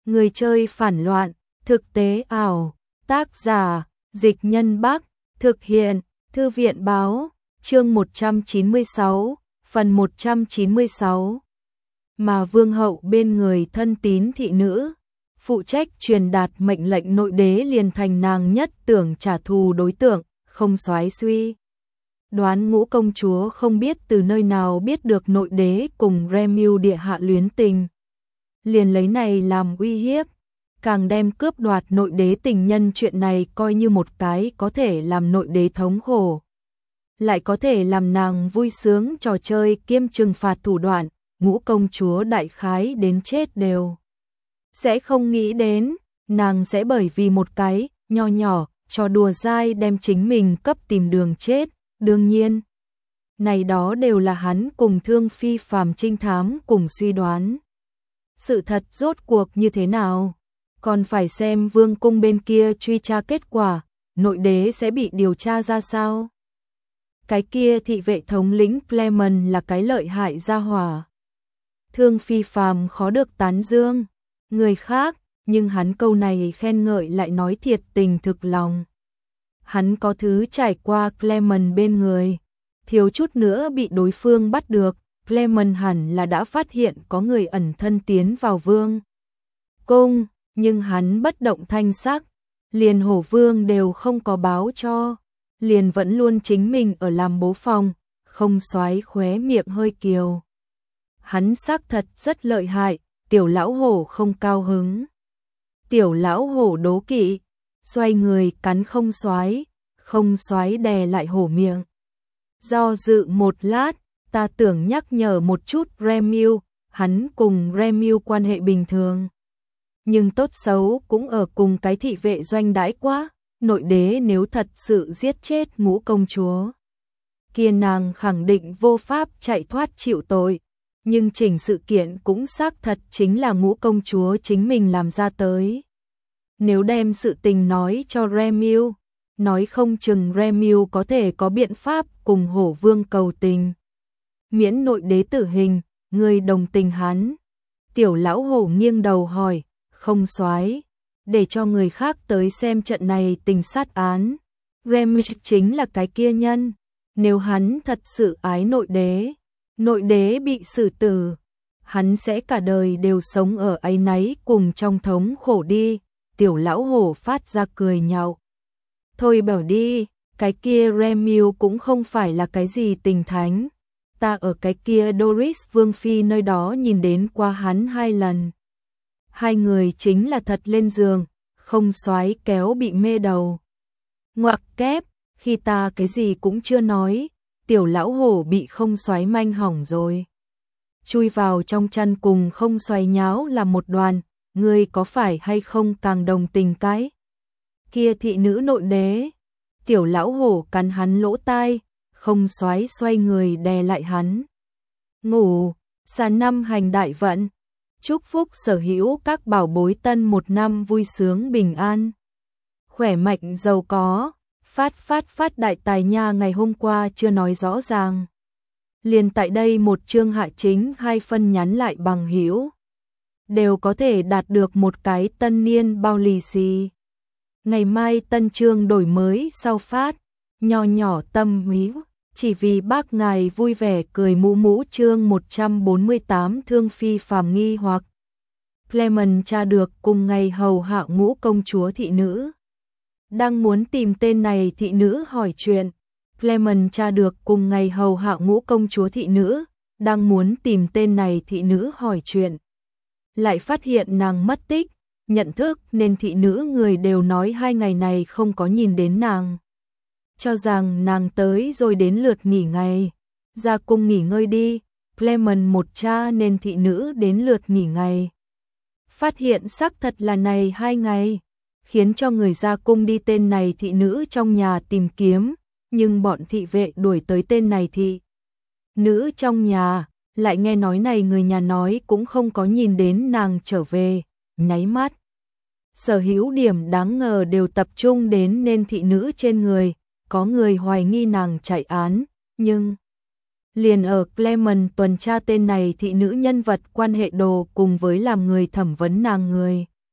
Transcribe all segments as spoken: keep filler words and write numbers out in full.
Người chơi phản loạn, thực tế ảo, tác giả, Dịch Nhân Bắc, thực hiện, Thư viện báo, chương một trăm chín mươi sáu, phần một trăm chín mươi sáu. Mà vương hậu bên người thân tín thị nữ, phụ trách truyền đạt mệnh lệnh nội đế liền thành nàng nhất tưởng trả thù đối tượng, không soái suy. Đoán Ngũ công chúa không biết từ nơi nào biết được nội đế cùng Remưu địa hạ luyến tình. Liền lấy này làm uy hiếp, càng đem cướp đoạt nội đế tình nhân chuyện này coi như một cái có thể làm nội đế thống khổ. Lại có thể làm nàng vui sướng trò chơi kiêm trừng phạt thủ đoạn, Ngũ công chúa đại khái đến chết đều. Sẽ không nghĩ đến, nàng sẽ bởi vì một cái, nho nhỏ, trò đùa dai đem chính mình cấp tìm đường chết, đương nhiên. Này đó đều là hắn cùng Thương Phi phàm trinh thám cùng suy đoán. Sự thật rốt cuộc như thế nào? Còn phải xem vương cung bên kia truy tra kết quả, nội đế sẽ bị điều tra ra sao? Cái kia thị vệ thống lĩnh Clement là cái lợi hại gia hỏa. Thương Phi phàm khó được tán dương người khác, nhưng hắn câu này khen ngợi lại nói thiệt tình thực lòng. Hắn có thứ trải qua Clement bên người, thiếu chút nữa bị đối phương bắt được, Clement hẳn là đã phát hiện có người ẩn thân tiến vào vương cung, nhưng hắn bất động thanh sắc, liền hổ vương đều không có báo cho, liền vẫn luôn chính mình ở làm bố phòng, không xoáy khóe miệng hơi kiều. Hắn xác thật rất lợi hại, tiểu lão hổ không cao hứng. Tiểu lão hổ đố kỵ, xoay người cắn không xoáy, không xoáy đè lại hổ miệng. Do dự một lát, ta tưởng nhắc nhở một chút Remưu, hắn cùng Remưu quan hệ bình thường. Nhưng tốt xấu cũng ở cùng cái thị vệ doanh đãi quá, nội đế nếu thật sự giết chết Ngũ công chúa. Kia nàng khẳng định vô pháp chạy thoát chịu tội, nhưng chỉnh sự kiện cũng xác thật chính là Ngũ công chúa chính mình làm ra tới. Nếu đem sự tình nói cho Remưu, nói không chừng Remưu có thể có biện pháp cùng hổ vương cầu tình. Miễn nội đế tử hình, người đồng tình hắn. Tiểu lão hổ nghiêng đầu hỏi, không soái, để cho người khác tới xem trận này tình sát án. Remưu chính là cái kia nhân, nếu hắn thật sự ái nội đế, nội đế bị xử tử, hắn sẽ cả đời đều sống ở áy náy cùng trong thống khổ đi. Tiểu lão hổ phát ra cười nhạo. Thôi bảo đi, cái kia Remưu cũng không phải là cái gì tình thánh. Ta ở cái kia Doris Vương Phi nơi đó nhìn đến qua hắn hai lần. Hai người chính là thật lên giường, không soái kéo bị mê đầu. Ngoặc kép, khi ta cái gì cũng chưa nói, tiểu lão hổ bị không soái manh hỏng rồi. Chui vào trong chăn cùng không soái nháo là một đoàn, ngươi có phải hay không càng đồng tình cái? Kia thị nữ nội đế, tiểu lão hổ cắn hắn lỗ tai, không soái xoay người đè lại hắn. Ngủ, xa năm hành đại vận, chúc phúc sở hữu các bảo bối tân một năm vui sướng bình an. Khỏe mạnh giàu có, phát phát phát đại tài nha ngày hôm qua chưa nói rõ ràng. Liền tại đây một chương hạ chính hai phân nhắn lại bằng hữu. Đều có thể đạt được một cái tân niên bao lì xì. Ngày mai tân chương đổi mới sau phát, nho nhỏ tâm mí, chỉ vì bác ngài vui vẻ cười mũ mũ chương một trăm bốn mươi tám Thương Phi phàm nghi hoặc. Clement tra được cùng ngày hầu hạ Ngũ công chúa thị nữ. Đang muốn tìm tên này thị nữ hỏi chuyện, Clement tra được cùng ngày hầu hạ Ngũ công chúa thị nữ, đang muốn tìm tên này thị nữ hỏi chuyện. Lại phát hiện nàng mất tích, nhận thức nên thị nữ người đều nói hai ngày này không có nhìn đến nàng. Cho rằng nàng tới rồi đến lượt nghỉ ngày, ra cung nghỉ ngơi đi, Clement một cha nên thị nữ đến lượt nghỉ ngày. Phát hiện xác thật là này hai ngày, khiến cho người ra cung đi tên này thị nữ trong nhà tìm kiếm, nhưng bọn thị vệ đuổi tới tên này thị nữ trong nhà. Lại nghe nói này người nhà nói cũng không có nhìn đến nàng trở về, nháy mắt. Sở hữu điểm đáng ngờ đều tập trung đến nên thị nữ trên người, có người hoài nghi nàng chạy án, nhưng liền ở Clement tuần tra tên này thị nữ nhân vật quan hệ đồ cùng với làm người thẩm vấn nàng người.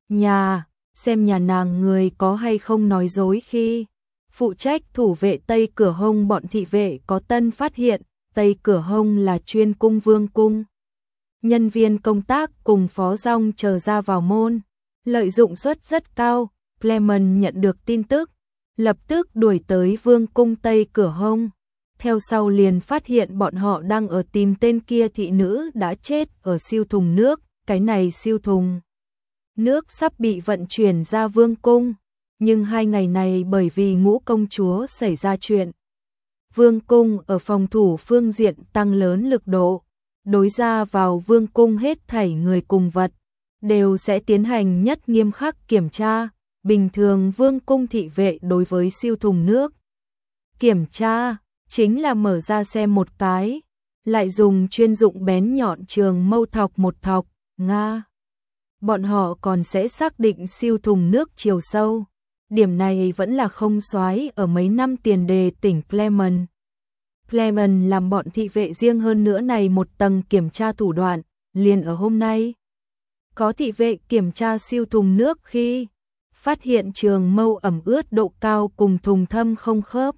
nhà, xem nhà nàng người có hay không nói dối khi phụ trách thủ vệ Tây Cửa Hông bọn thị vệ có tân phát hiện, Tây Cửa Hông là chuyên cung vương cung. Nhân viên công tác cùng phó dong chờ ra vào môn, lợi dụng suất rất cao, Clement nhận được tin tức, lập tức đuổi tới vương cung Tây Cửa Hông. Theo sau liền phát hiện bọn họ đang ở tìm tên kia thị nữ đã chết ở siêu thùng nước, cái này siêu thùng nước sắp bị vận chuyển ra vương cung, nhưng hai ngày này bởi vì Ngũ công chúa xảy ra chuyện, vương cung ở phòng thủ phương diện tăng lớn lực độ, đối ra vào vương cung hết thảy người cùng vật đều sẽ tiến hành nhất nghiêm khắc kiểm tra. Bình thường vương cung thị vệ đối với siêu thùng nước kiểm tra chính là mở ra xem một cái, lại dùng chuyên dụng bén nhọn trường mâu thọc một thọc, nga. Bọn họ còn sẽ xác định siêu thùng nước chiều sâu. Điểm này vẫn là không soái ở mấy năm tiền đề tỉnh Clement. Clement làm bọn thị vệ riêng hơn nữa này một tầng kiểm tra thủ đoạn, liền ở hôm nay. Có thị vệ kiểm tra siêu thùng nước khi phát hiện trường mâu ẩm ướt độ cao cùng thùng thâm không khớp.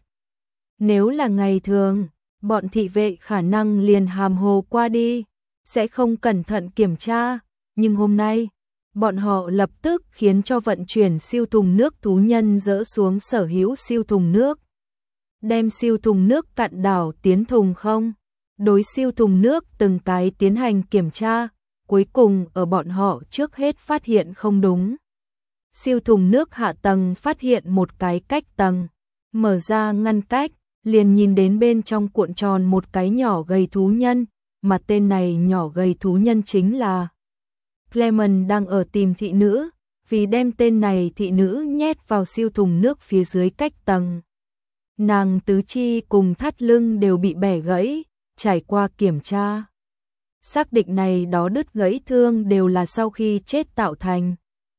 Nếu là ngày thường, bọn thị vệ khả năng liền hàm hồ qua đi, sẽ không cẩn thận kiểm tra, nhưng hôm nay, bọn họ lập tức khiến cho vận chuyển siêu thùng nước thú nhân dỡ xuống sở hữu siêu thùng nước. Đem siêu thùng nước cạn đảo tiến thùng không, đối siêu thùng nước từng cái tiến hành kiểm tra, cuối cùng ở bọn họ trước hết phát hiện không đúng. Siêu thùng nước hạ tầng phát hiện một cái cách tầng, mở ra ngăn cách, liền nhìn đến bên trong cuộn tròn một cái nhỏ gầy thú nhân, mà tên này nhỏ gầy thú nhân chính là Clement đang ở tìm thị nữ, vì đem tên này thị nữ nhét vào siêu thùng nước phía dưới cách tầng. Nàng tứ chi cùng thắt lưng đều bị bẻ gãy, trải qua kiểm tra. Xác định này đó đứt gãy thương đều là sau khi chết tạo thành.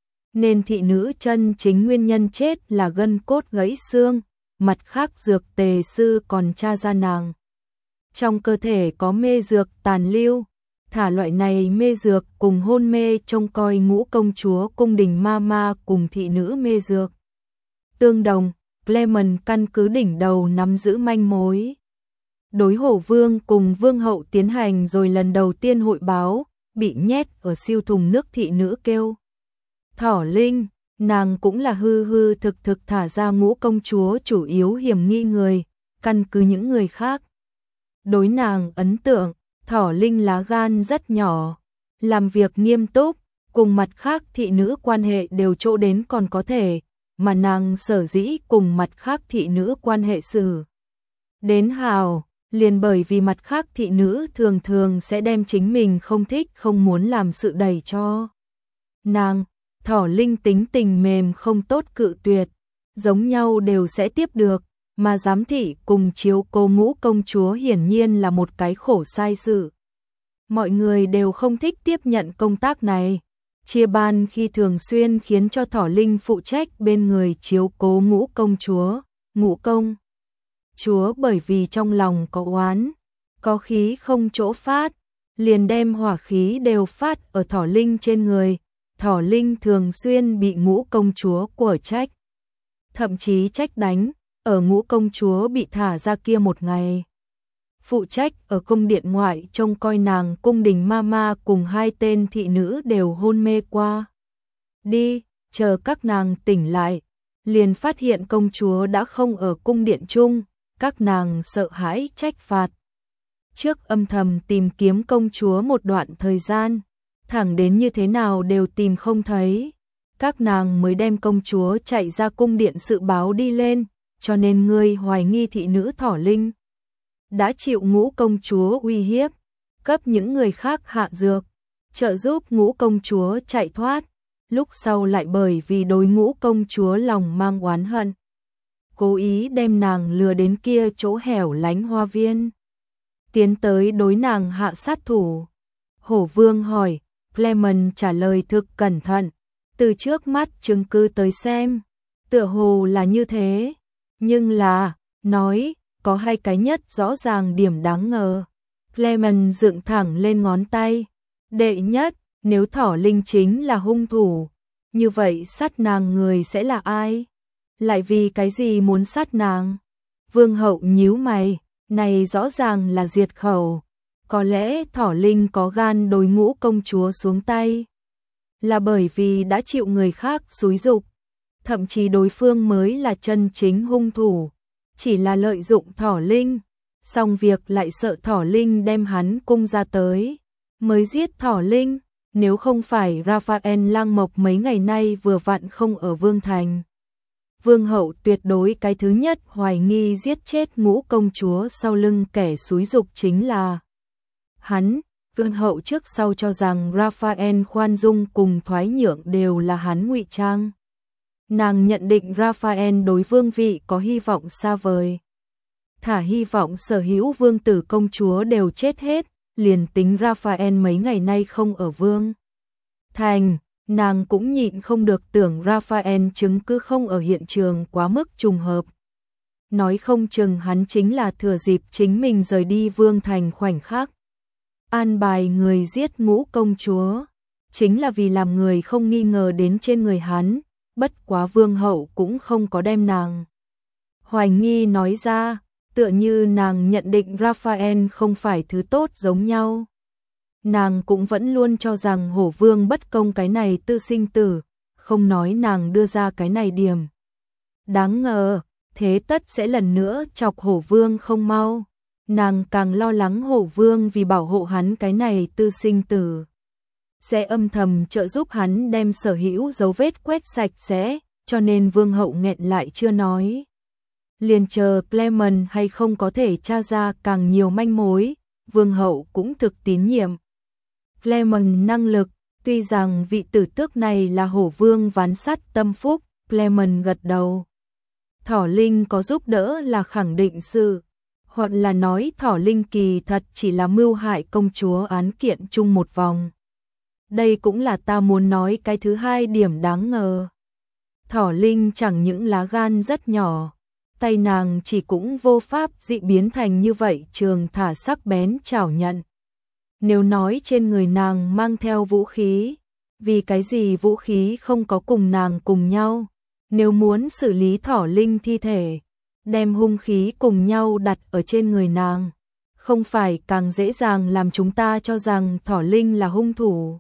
Nên thị nữ chân chính nguyên nhân chết là gân cốt gãy xương, mặt khác dược tề sư còn tra ra nàng. Trong cơ thể có mê dược tàn lưu, thả loại này mê dược cùng hôn mê trông coi Ngũ công chúa cung đình ma ma cùng thị nữ mê dược. Tương đồng, Clement căn cứ đỉnh đầu nắm giữ manh mối. Đối hổ vương cùng vương hậu tiến hành rồi lần đầu tiên hội báo, bị nhét ở siêu thùng nước thị nữ kêu Thỏ Linh, nàng cũng là hư hư thực thực thả ra Ngũ công chúa chủ yếu hiểm nghi người, căn cứ những người khác. Đối nàng ấn tượng, Thỏ Linh lá gan rất nhỏ, làm việc nghiêm túc, cùng mặt khác thị nữ quan hệ đều chỗ đến còn có thể, mà nàng sở dĩ cùng mặt khác thị nữ quan hệ xử đến hào, liền bởi vì mặt khác thị nữ thường thường sẽ đem chính mình không thích không muốn làm sự đẩy cho nàng. Thỏ Linh tính tình mềm không tốt cự tuyệt, giống nhau đều sẽ tiếp được, mà giám thị cùng chiếu cô Ngũ công chúa hiển nhiên là một cái khổ sai sự. Mọi người đều không thích tiếp nhận công tác này, chia ban khi thường xuyên khiến cho Thỏ Linh phụ trách bên người chiếu cố Ngũ công chúa. Ngũ công chúa bởi vì trong lòng có oán, có khí không chỗ phát, liền đem hỏa khí đều phát ở Thỏ Linh trên người. Thỏ Linh thường xuyên bị Ngũ công chúa của trách, thậm chí trách đánh, ở Ngũ công chúa bị thả ra kia một ngày. Phụ trách ở cung điện ngoại trông coi nàng cung đình mama cùng hai tên thị nữ đều hôn mê qua. Đi, chờ các nàng tỉnh lại, liền phát hiện công chúa đã không ở cung điện chung, các nàng sợ hãi trách phạt. Trước âm thầm tìm kiếm công chúa một đoạn thời gian, thẳng đến như thế nào đều tìm không thấy, các nàng mới đem công chúa chạy ra cung điện sự báo đi lên, cho nên ngươi hoài nghi thị nữ Thỏ Linh đã chịu Ngũ công chúa uy hiếp, cấp những người khác hạ dược, trợ giúp Ngũ công chúa chạy thoát, lúc sau lại bởi vì đối Ngũ công chúa lòng mang oán hận, cố ý đem nàng lừa đến kia chỗ hẻo lánh hoa viên, tiến tới đối nàng hạ sát thủ. Hổ Vương hỏi, Clement trả lời thực cẩn thận, từ trước mắt chứng cứ tới xem, tựa hồ là như thế, nhưng là, nói, có hai cái nhất rõ ràng điểm đáng ngờ. Clement dựng thẳng lên ngón tay, đệ nhất, nếu Thỏ Linh chính là hung thủ, như vậy sát nàng người sẽ là ai? Lại vì cái gì muốn sát nàng? Vương hậu nhíu mày, này rõ ràng là diệt khẩu. Có lẽ Thỏ Linh có gan đối Ngũ công chúa xuống tay, là bởi vì đã chịu người khác xúi giục, thậm chí đối phương mới là chân chính hung thủ, chỉ là lợi dụng Thỏ Linh, xong việc lại sợ Thỏ Linh đem hắn cung ra tới, mới giết Thỏ Linh, nếu không phải Raphael Lang Mộc mấy ngày nay vừa vặn không ở Vương Thành. Vương hậu tuyệt đối cái thứ nhất hoài nghi giết chết Ngũ công chúa sau lưng kẻ xúi giục chính là hắn. Vương hậu trước sau cho rằng Raphael khoan dung cùng thoái nhượng đều là hắn ngụy trang. Nàng nhận định Raphael đối vương vị có hy vọng xa vời. Thả hy vọng sở hữu vương tử công chúa đều chết hết, liền tính Raphael mấy ngày nay không ở Vương Thành, nàng cũng nhịn không được tưởng Raphael chứng cứ không ở hiện trường quá mức trùng hợp. Nói không chừng hắn chính là thừa dịp chính mình rời đi Vương Thành khoảnh khắc an bài người giết Ngũ công chúa, chính là vì làm người không nghi ngờ đến trên người hắn, bất quá vương hậu cũng không có đem nàng hoài nghi nói ra, tựa như nàng nhận định Raphael không phải thứ tốt giống nhau. Nàng cũng vẫn luôn cho rằng Hổ Vương bất công cái này tư sinh tử, không nói nàng đưa ra cái này điểm. Đáng ngờ, thế tất sẽ lần nữa chọc Hổ Vương không mau. Nàng càng lo lắng Hổ Vương vì bảo hộ hắn cái này tư sinh tử, sẽ âm thầm trợ giúp hắn đem sở hữu dấu vết quét sạch sẽ, cho nên vương hậu nghẹn lại chưa nói. Liền chờ Clement hay không có thể tra ra càng nhiều manh mối, vương hậu cũng thực tín nhiệm Clement năng lực, tuy rằng vị tử tước này là Hổ Vương ván sắt tâm phúc, Clement gật đầu. Thỏ Linh có giúp đỡ là khẳng định sự, hoặc là nói Thỏ Linh kỳ thật chỉ là mưu hại công chúa án kiện chung một vòng. Đây cũng là ta muốn nói cái thứ hai điểm đáng ngờ. Thỏ Linh chẳng những lá gan rất nhỏ, tay nàng chỉ cũng vô pháp dị biến thành như vậy trường thả sắc bén chảo nhận. Nếu nói trên người nàng mang theo vũ khí, vì cái gì vũ khí không có cùng nàng cùng nhau? Nếu muốn xử lý Thỏ Linh thi thể, đem hung khí cùng nhau đặt ở trên người nàng, không phải càng dễ dàng làm chúng ta cho rằng Thỏ Linh là hung thủ.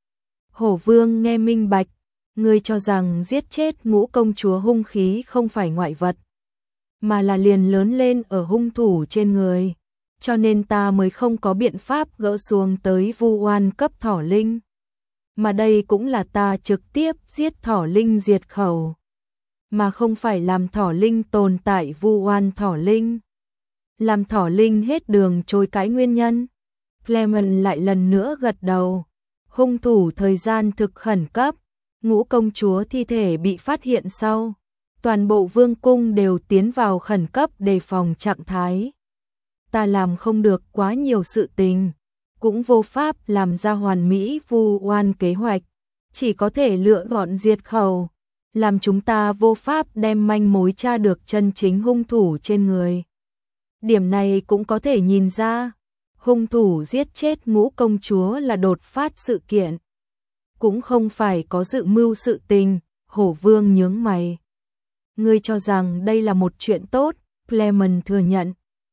Hổ Vương nghe minh bạch, ngươi cho rằng giết chết Ngũ công chúa hung khí không phải ngoại vật, mà là liền lớn lên ở hung thủ trên người, cho nên ta mới không có biện pháp gỡ xuống tới vu oan cấp Thỏ Linh. Mà đây cũng là ta trực tiếp giết Thỏ Linh diệt khẩu, mà không phải làm Thỏ Linh tồn tại vu oan Thỏ Linh. Làm Thỏ Linh hết đường chối cãi nguyên nhân. Clement lại lần nữa gật đầu. Hung thủ thời gian thực khẩn cấp, Ngũ công chúa thi thể bị phát hiện sau, toàn bộ vương cung đều tiến vào khẩn cấp đề phòng trạng thái. Ta làm không được quá nhiều sự tình, cũng vô pháp làm ra hoàn mỹ vu oan kế hoạch, chỉ có thể lựa gọn diệt khẩu, làm chúng ta vô pháp đem manh mối tra được chân chính hung thủ trên người. Điểm này cũng có thể nhìn ra, hung thủ giết chết Ngũ công chúa là đột phát sự kiện, cũng không phải có dự mưu sự tình. Hổ Vương nhướng mày. Ngươi cho rằng đây là một chuyện tốt? Clement thừa nhận.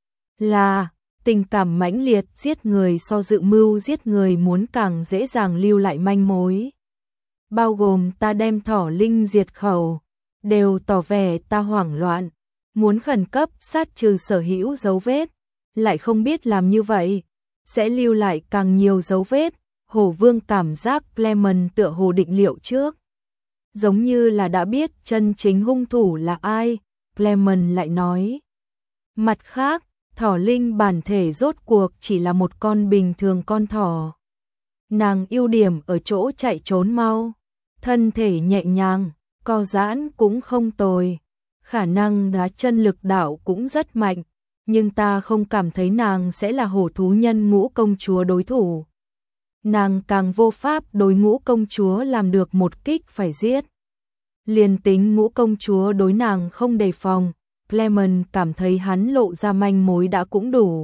Là, tình cảm mãnh liệt giết người so dự mưu giết người muốn càng dễ dàng lưu lại manh mối. Bao gồm ta đem Thỏ Linh diệt khẩu, đều tỏ vẻ ta hoảng loạn, muốn khẩn cấp sát trừ sở hữu dấu vết, lại không biết làm như vậy sẽ lưu lại càng nhiều dấu vết. Hổ Vương cảm giác Clement tựa hồ định liệu trước, giống như là đã biết chân chính hung thủ là ai. Clement lại nói, mặt khác, Thỏ Linh bản thể rốt cuộc chỉ là một con bình thường con thỏ. Nàng ưu điểm ở chỗ chạy trốn mau, thân thể nhẹ nhàng, co giãn cũng không tồi, khả năng đá chân lực đạo cũng rất mạnh, nhưng ta không cảm thấy nàng sẽ là hổ thú nhân Ngũ công chúa đối thủ. Nàng càng vô pháp đối Ngũ công chúa làm được một kích phải giết. Liền tính Ngũ công chúa đối nàng không đề phòng, Clement cảm thấy hắn lộ ra manh mối đã cũng đủ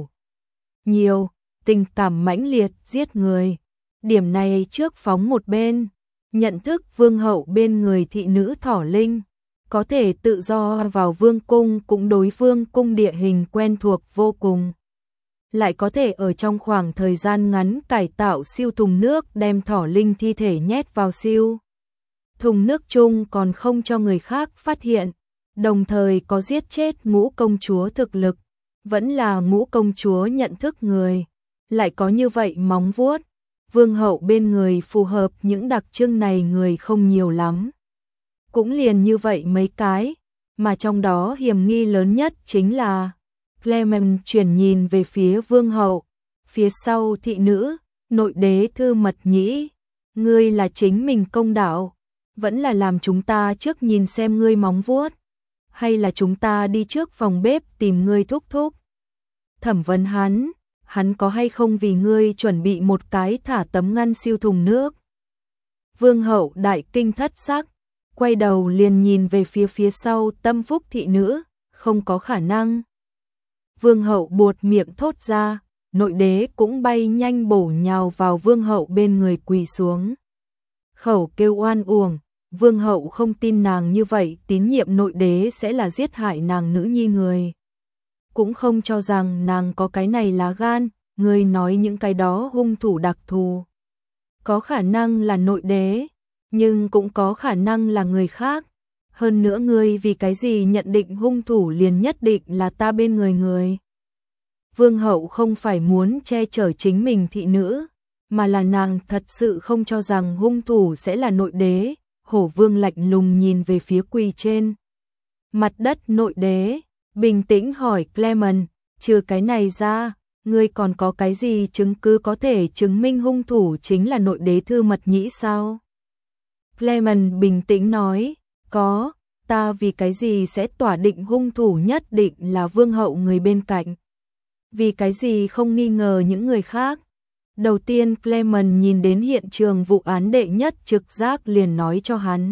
nhiều, tình cảm mãnh liệt giết người. Điểm này trước phóng một bên, nhận thức vương hậu bên người thị nữ Thỏ Linh, có thể tự do vào vương cung cũng đối vương cung địa hình quen thuộc vô cùng. Lại có thể ở trong khoảng thời gian ngắn cải tạo siêu thùng nước đem Thỏ Linh thi thể nhét vào siêu thùng nước chung còn không cho người khác phát hiện, đồng thời có giết chết ngũ công chúa thực lực, vẫn là ngũ công chúa nhận thức người, lại có như vậy móng vuốt. Vương hậu bên người phù hợp những đặc trưng này người không nhiều lắm. Cũng liền như vậy mấy cái, mà trong đó hiểm nghi lớn nhất chính là Clement chuyển nhìn về phía vương hậu, phía sau thị nữ, nội đế Thư Mật Nhĩ, ngươi là chính mình công đạo, vẫn là làm chúng ta trước nhìn xem ngươi móng vuốt, hay là chúng ta đi trước phòng bếp tìm ngươi thúc thúc. Thẩm vấn hắn, hắn có hay không vì ngươi chuẩn bị một cái thả tấm ngăn siêu thùng nước. Vương hậu đại kinh thất sắc, quay đầu liền nhìn về phía phía sau Tâm Phúc thị nữ, không có khả năng. Vương hậu buột miệng thốt ra, nội đế cũng bay nhanh bổ nhào vào vương hậu bên người quỳ xuống. Khẩu kêu oan uổng, vương hậu không tin nàng như vậy tín nhiệm nội đế sẽ là giết hại nàng nữ nhi người. Cũng không cho rằng nàng có cái này lá gan, người nói những cái đó hung thủ đặc thù. Có khả năng là nội đế, nhưng cũng có khả năng là người khác. Hơn nữa ngươi vì cái gì nhận định hung thủ liền nhất định là ta bên người người. Vương hậu không phải muốn che chở chính mình thị nữ, mà là nàng thật sự không cho rằng hung thủ sẽ là nội đế. Hổ vương lạnh lùng nhìn về phía quỳ trên mặt đất nội đế, bình tĩnh hỏi Clement, trừ cái này ra, ngươi còn có cái gì chứng cứ có thể chứng minh hung thủ chính là nội đế Thư Mật Nhĩ sao? Clement bình tĩnh nói, có, ta vì cái gì sẽ tỏa định hung thủ nhất định là vương hậu người bên cạnh. Vì cái gì không nghi ngờ những người khác. Đầu tiên Clement nhìn đến hiện trường vụ án đệ nhất trực giác liền nói cho hắn.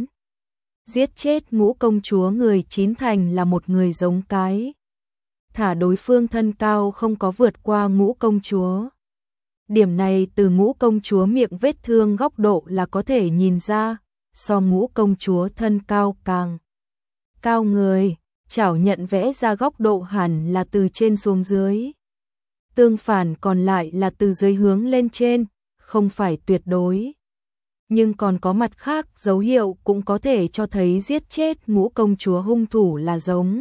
Giết chết ngũ công chúa người chín thành là một người giống cái. Thả đối phương thân cao không có vượt qua ngũ công chúa. Điểm này từ ngũ công chúa miệng vết thương góc độ là có thể nhìn ra, so ngũ công chúa thân cao càng cao người, chảo nhận vẽ ra góc độ hẳn là từ trên xuống dưới. Tương phản còn lại là từ dưới hướng lên trên, không phải tuyệt đối. Nhưng còn có mặt khác dấu hiệu cũng có thể cho thấy giết chết ngũ công chúa hung thủ là giống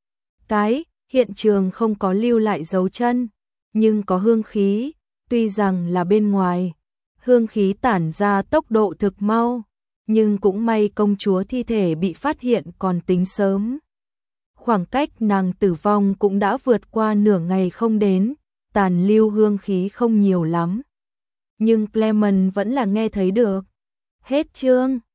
cái. Hiện trường không có lưu lại dấu chân, nhưng có hương khí, tuy rằng là bên ngoài. Hương khí tản ra tốc độ thực mau, nhưng cũng may công chúa thi thể bị phát hiện còn tính sớm. Khoảng cách nàng tử vong cũng đã vượt qua nửa ngày không đến, tàn lưu hương khí không nhiều lắm. Nhưng Clement vẫn là nghe thấy được. Hết chương.